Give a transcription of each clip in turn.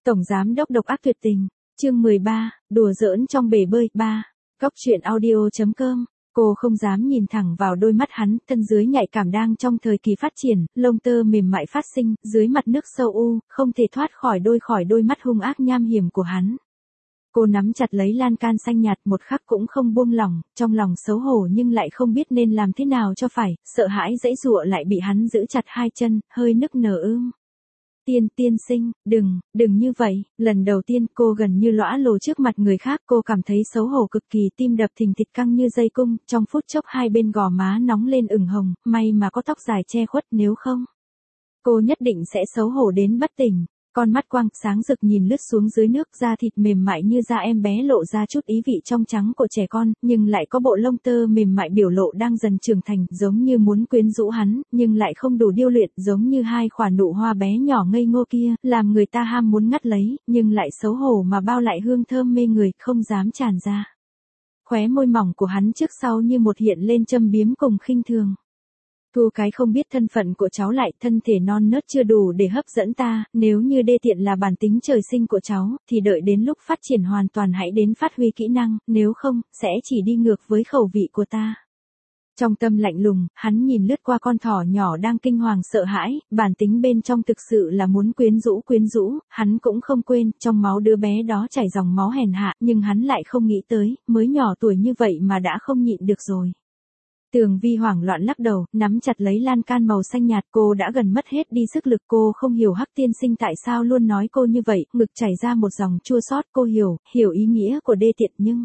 Tổng giám đốc độc ác tuyệt tình, chương 13, đùa giỡn trong bể bơi, 3. Góc truyện audio.com. Cô không dám nhìn thẳng vào đôi mắt hắn, thân dưới nhạy cảm đang trong thời kỳ phát triển, lông tơ mềm mại phát sinh, dưới mặt nước sâu u, không thể thoát khỏi đôi mắt hung ác nham hiểm của hắn. Cô nắm chặt lấy lan can xanh nhạt một khắc cũng không buông lỏng, trong lòng xấu hổ nhưng lại không biết nên làm thế nào cho phải, sợ hãi giãy giụa lại bị hắn giữ chặt hai chân, hơi nức nở ương. Tiên sinh, đừng như vậy, lần đầu tiên cô gần như lõa lồ trước mặt người khác, cô cảm thấy xấu hổ cực kỳ, tim đập thình thịch căng như dây cung, trong phút chốc hai bên gò má nóng lên ửng hồng, may mà có tóc dài che khuất, nếu không, cô nhất định sẽ xấu hổ đến bất tỉnh. Con mắt quang sáng rực nhìn lướt xuống dưới nước, da thịt mềm mại như da em bé lộ ra chút ý vị trong trắng của trẻ con, nhưng lại có bộ lông tơ mềm mại biểu lộ đang dần trưởng thành, giống như muốn quyến rũ hắn, nhưng lại không đủ điêu luyện, giống như hai khỏa nụ hoa bé nhỏ ngây ngô kia, làm người ta ham muốn ngắt lấy, nhưng lại xấu hổ mà bao lại hương thơm mê người, không dám tràn ra. Khóe môi mỏng của hắn trước sau như một hiện lên châm biếm cùng khinh thường. Thu cái không biết thân phận của cháu lại, thân thể non nớt chưa đủ để hấp dẫn ta, nếu như đê tiện là bản tính trời sinh của cháu, thì đợi đến lúc phát triển hoàn toàn hãy đến phát huy kỹ năng, nếu không, sẽ chỉ đi ngược với khẩu vị của ta. Trong tâm lạnh lùng, hắn nhìn lướt qua con thỏ nhỏ đang kinh hoàng sợ hãi, bản tính bên trong thực sự là muốn quyến rũ, hắn cũng không quên, trong máu đứa bé đó chảy dòng máu hèn hạ, nhưng hắn lại không nghĩ tới, mới nhỏ tuổi như vậy mà đã không nhịn được rồi. Tường Vi hoảng loạn lắc đầu, nắm chặt lấy lan can màu xanh nhạt, cô đã gần mất hết đi sức lực, cô không hiểu Hắc tiên sinh tại sao luôn nói cô như vậy, ngực chảy ra một dòng chua xót, cô hiểu ý nghĩa của đê tiện nhưng...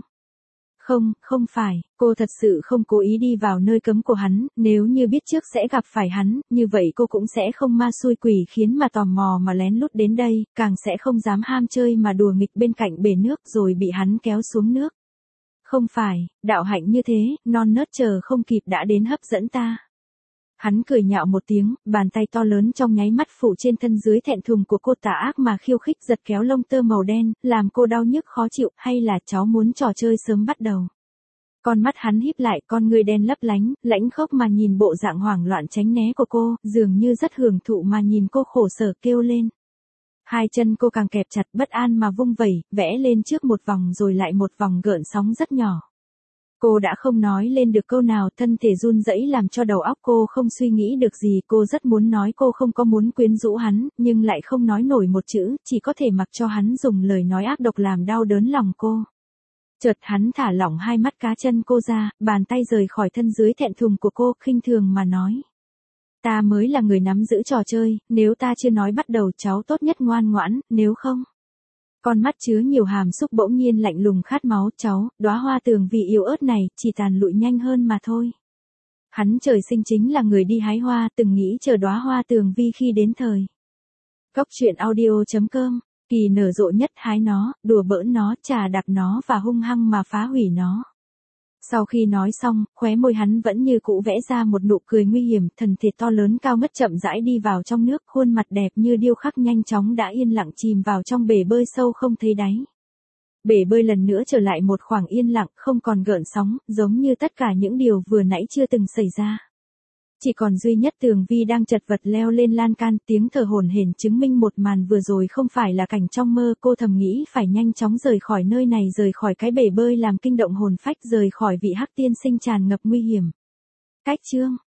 Không phải, cô thật sự không cố ý đi vào nơi cấm của hắn, nếu như biết trước sẽ gặp phải hắn, như vậy cô cũng sẽ không ma xui quỷ khiến mà tò mò mà lén lút đến đây, càng sẽ không dám ham chơi mà đùa nghịch bên cạnh bể nước rồi bị hắn kéo xuống nước. Không phải, đạo hạnh như thế, non nớt chờ không kịp đã đến hấp dẫn ta. Hắn cười nhạo một tiếng, bàn tay to lớn trong nháy mắt phủ trên thân dưới thẹn thùng của cô, tà ác mà khiêu khích giật kéo lông tơ màu đen, làm cô đau nhức khó chịu, hay là cháu muốn trò chơi sớm bắt đầu. Con mắt hắn híp lại, con người đen lấp lánh, lãnh khốc mà nhìn bộ dạng hoảng loạn tránh né của cô, dường như rất hưởng thụ mà nhìn cô khổ sở kêu lên. Hai chân cô càng kẹp chặt, bất an mà vung vẩy, vẽ lên trước một vòng rồi lại một vòng gợn sóng rất nhỏ. Cô đã không nói lên được câu nào, thân thể run rẩy làm cho đầu óc cô không suy nghĩ được gì, cô rất muốn nói cô không có muốn quyến rũ hắn, nhưng lại không nói nổi một chữ, chỉ có thể mặc cho hắn dùng lời nói ác độc làm đau đớn lòng cô. Chợt hắn thả lỏng hai mắt cá chân cô ra, bàn tay rời khỏi thân dưới thẹn thùng của cô, khinh thường mà nói. Ta mới là người nắm giữ trò chơi, nếu ta chưa nói bắt đầu cháu tốt nhất ngoan ngoãn, nếu không. Con mắt chứa nhiều hàm xúc bỗng nhiên lạnh lùng khát máu, cháu, đóa hoa Tường Vi yếu ớt này, chỉ tàn lụi nhanh hơn mà thôi. Hắn trời sinh chính là người đi hái hoa, từng nghĩ chờ đóa hoa Tường Vi khi đến thời. Góc truyện audio.com, kỳ nở rộ nhất hái nó, đùa bỡn nó, chà đạp nó và hung hăng mà phá hủy nó. Sau khi nói xong, khóe môi hắn vẫn như cũ vẽ ra một nụ cười nguy hiểm, thân thể to lớn cao ngất chậm rãi đi vào trong nước, khuôn mặt đẹp như điêu khắc nhanh chóng đã yên lặng chìm vào trong bể bơi sâu không thấy đáy. Bể bơi lần nữa trở lại một khoảng yên lặng, không còn gợn sóng, giống như tất cả những điều vừa nãy chưa từng xảy ra. Chỉ còn duy nhất Tường Vi đang chật vật leo lên lan can, tiếng thở hổn hển chứng minh một màn vừa rồi không phải là cảnh trong mơ, cô thầm nghĩ phải nhanh chóng rời khỏi nơi này, rời khỏi cái bể bơi làm kinh động hồn phách, rời khỏi vị Hắc tiên sinh tràn ngập nguy hiểm. Cách chương